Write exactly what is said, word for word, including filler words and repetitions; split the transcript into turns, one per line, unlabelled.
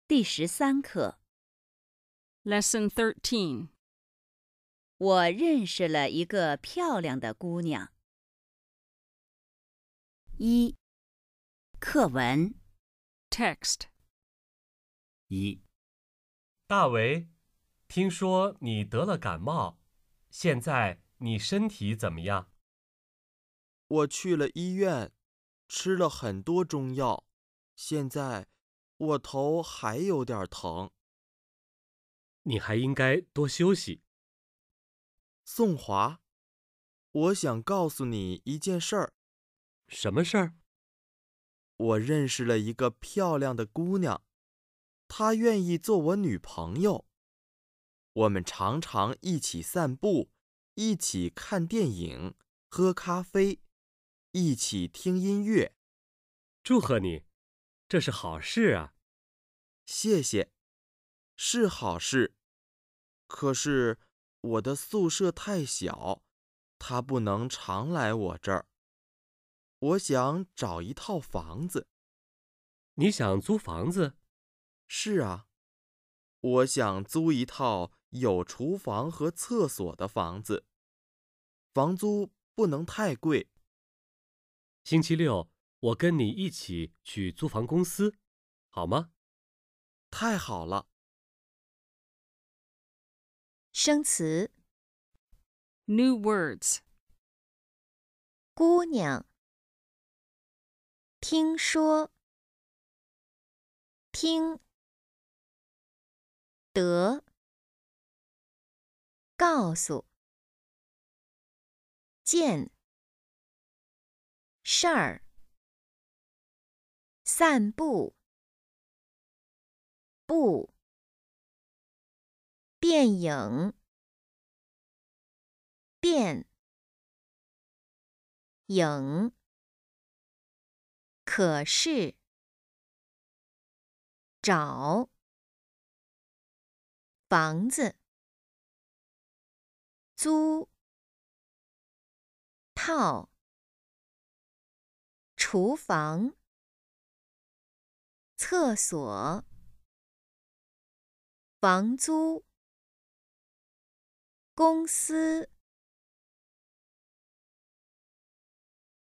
第十三课，
Lesson thirteen.
我认识了一个漂亮的姑娘。一、课文。
Text.
一，大为，听说你得了感冒，现在你身体怎么样？
我去了医院，吃了很多中药，现在我头还有点疼。
你还应该多休息。
宋华，我想告诉你一件事儿。
什么事儿？
我认识了一个漂亮的姑娘，她愿意做我女朋友。我们常常一起散步，一起看电影，喝咖啡，一起听音乐。
祝贺你，这是好事啊。
谢谢，是好事。可是我的宿舍太小，她不能常来我这儿。我想找一套房子。
你想租房子？
是啊，我想租一套有厨房和厕所的房子，房租不能太贵。
星期六我跟你一起去租房公司，好吗？
太好了。
生词：
New words.
姑娘，听说，听，得，告诉，见，事儿，散步，步，电影，电，影，可是，找，房子，租，套，厨房，厕所，房租，公司。